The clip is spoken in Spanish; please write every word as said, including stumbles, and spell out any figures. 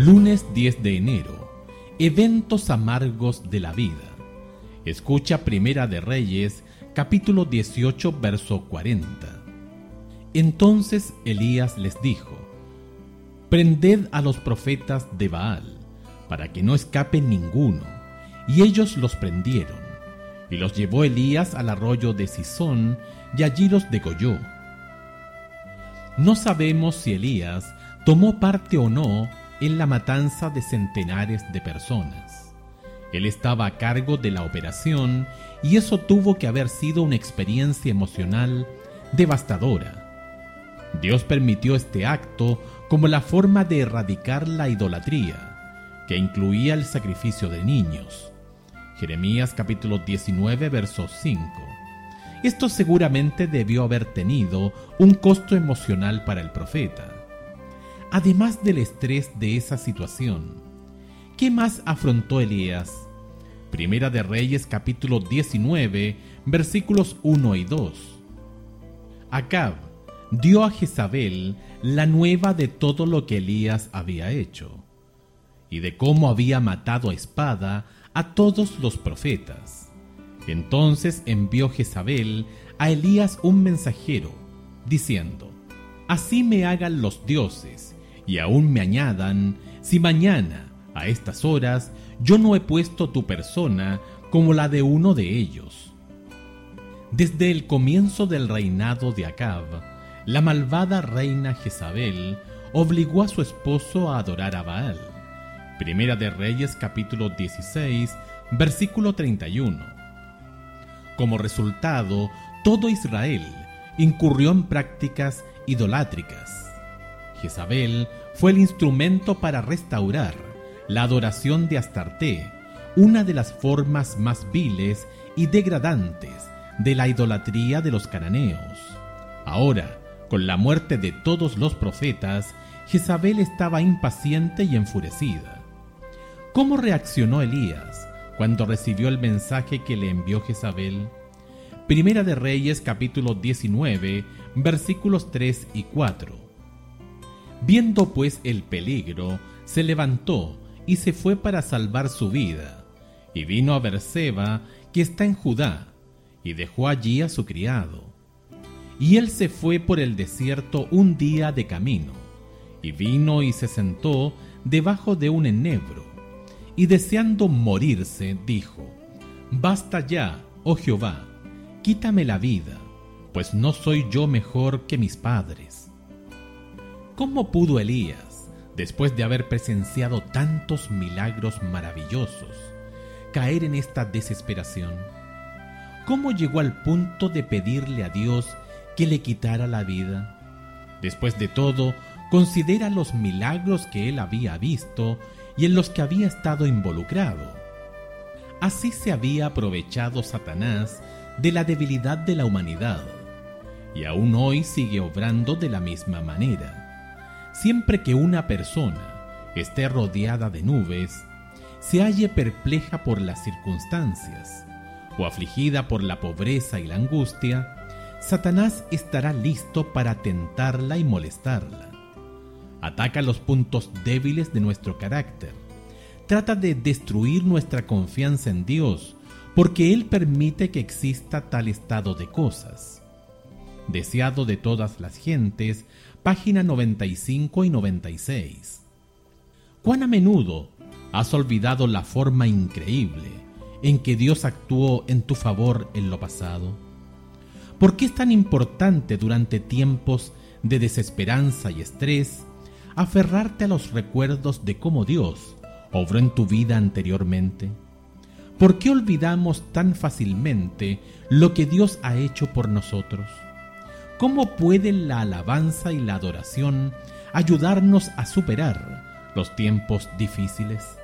Lunes diez de enero. Eventos amargos de la vida. Escucha Primera de Reyes, capítulo dieciocho, verso cuarenta. Entonces Elías les dijo: Prended a los profetas de Baal, para que no escape ninguno. Y ellos los prendieron. Y los llevó Elías al arroyo de Cisón, y allí los degolló. No sabemos si Elías tomó parte o no en la matanza de centenares de personas. Él estaba a cargo de la operación y eso tuvo que haber sido una experiencia emocional devastadora. Dios permitió este acto como la forma de erradicar la idolatría, que incluía el sacrificio de niños. Jeremías capítulo diecinueve, verso cinco. Esto seguramente debió haber tenido un costo emocional para el profeta. Además del estrés de esa situación, ¿qué más afrontó Elías? Primera de Reyes capítulo diecinueve, versículos uno y dos. Acab dio a Jezabel la nueva de todo lo que Elías había hecho, y de cómo había matado a espada a todos los profetas. Entonces envió Jezabel a Elías un mensajero, diciendo: Así me hagan los dioses, y aún me añadan, si mañana, a estas horas, yo no he puesto tu persona como la de uno de ellos. Desde el comienzo del reinado de Acab, la malvada reina Jezabel obligó a su esposo a adorar a Baal. Primera de Reyes capítulo dieciséis, versículo treinta y uno. Como resultado, todo Israel incurrió en prácticas idolátricas. Jezabel fue el instrumento para restaurar la adoración de Astarte, una de las formas más viles y degradantes de la idolatría de los cananeos. Ahora, con la muerte de todos los profetas, Jezabel estaba impaciente y enfurecida. ¿Cómo reaccionó Elías cuando recibió el mensaje que le envió Jezabel? Primera de Reyes capítulo diecinueve, versículos tres y cuatro. Viendo pues el peligro, se levantó y se fue para salvar su vida, y vino a Berseba, que está en Judá, y dejó allí a su criado. Y él se fue por el desierto un día de camino, y vino y se sentó debajo de un enebro, y deseando morirse, dijo: Basta ya, oh Jehová, quítame la vida, pues no soy yo mejor que mis padres. ¿Cómo pudo Elías, después de haber presenciado tantos milagros maravillosos, caer en esta desesperación? ¿Cómo llegó al punto de pedirle a Dios que le quitara la vida? Después de todo, considera los milagros que él había visto y en los que había estado involucrado. Así se había aprovechado Satanás de la debilidad de la humanidad, y aún hoy sigue obrando de la misma manera. Siempre que una persona esté rodeada de nubes, se halle perpleja por las circunstancias, o afligida por la pobreza y la angustia, Satanás estará listo para tentarla y molestarla. Ataca los puntos débiles de nuestro carácter. Trata de destruir nuestra confianza en Dios, porque Él permite que exista tal estado de cosas. Deseado de todas las gentes, página noventa y cinco y noventa y seis. ¿Cuán a menudo has olvidado la forma increíble en que Dios actuó en tu favor en lo pasado? ¿Por qué es tan importante durante tiempos de desesperanza y estrés aferrarte a los recuerdos de cómo Dios obró en tu vida anteriormente? ¿Por qué olvidamos tan fácilmente lo que Dios ha hecho por nosotros? ¿Cómo pueden la alabanza y la adoración ayudarnos a superar los tiempos difíciles?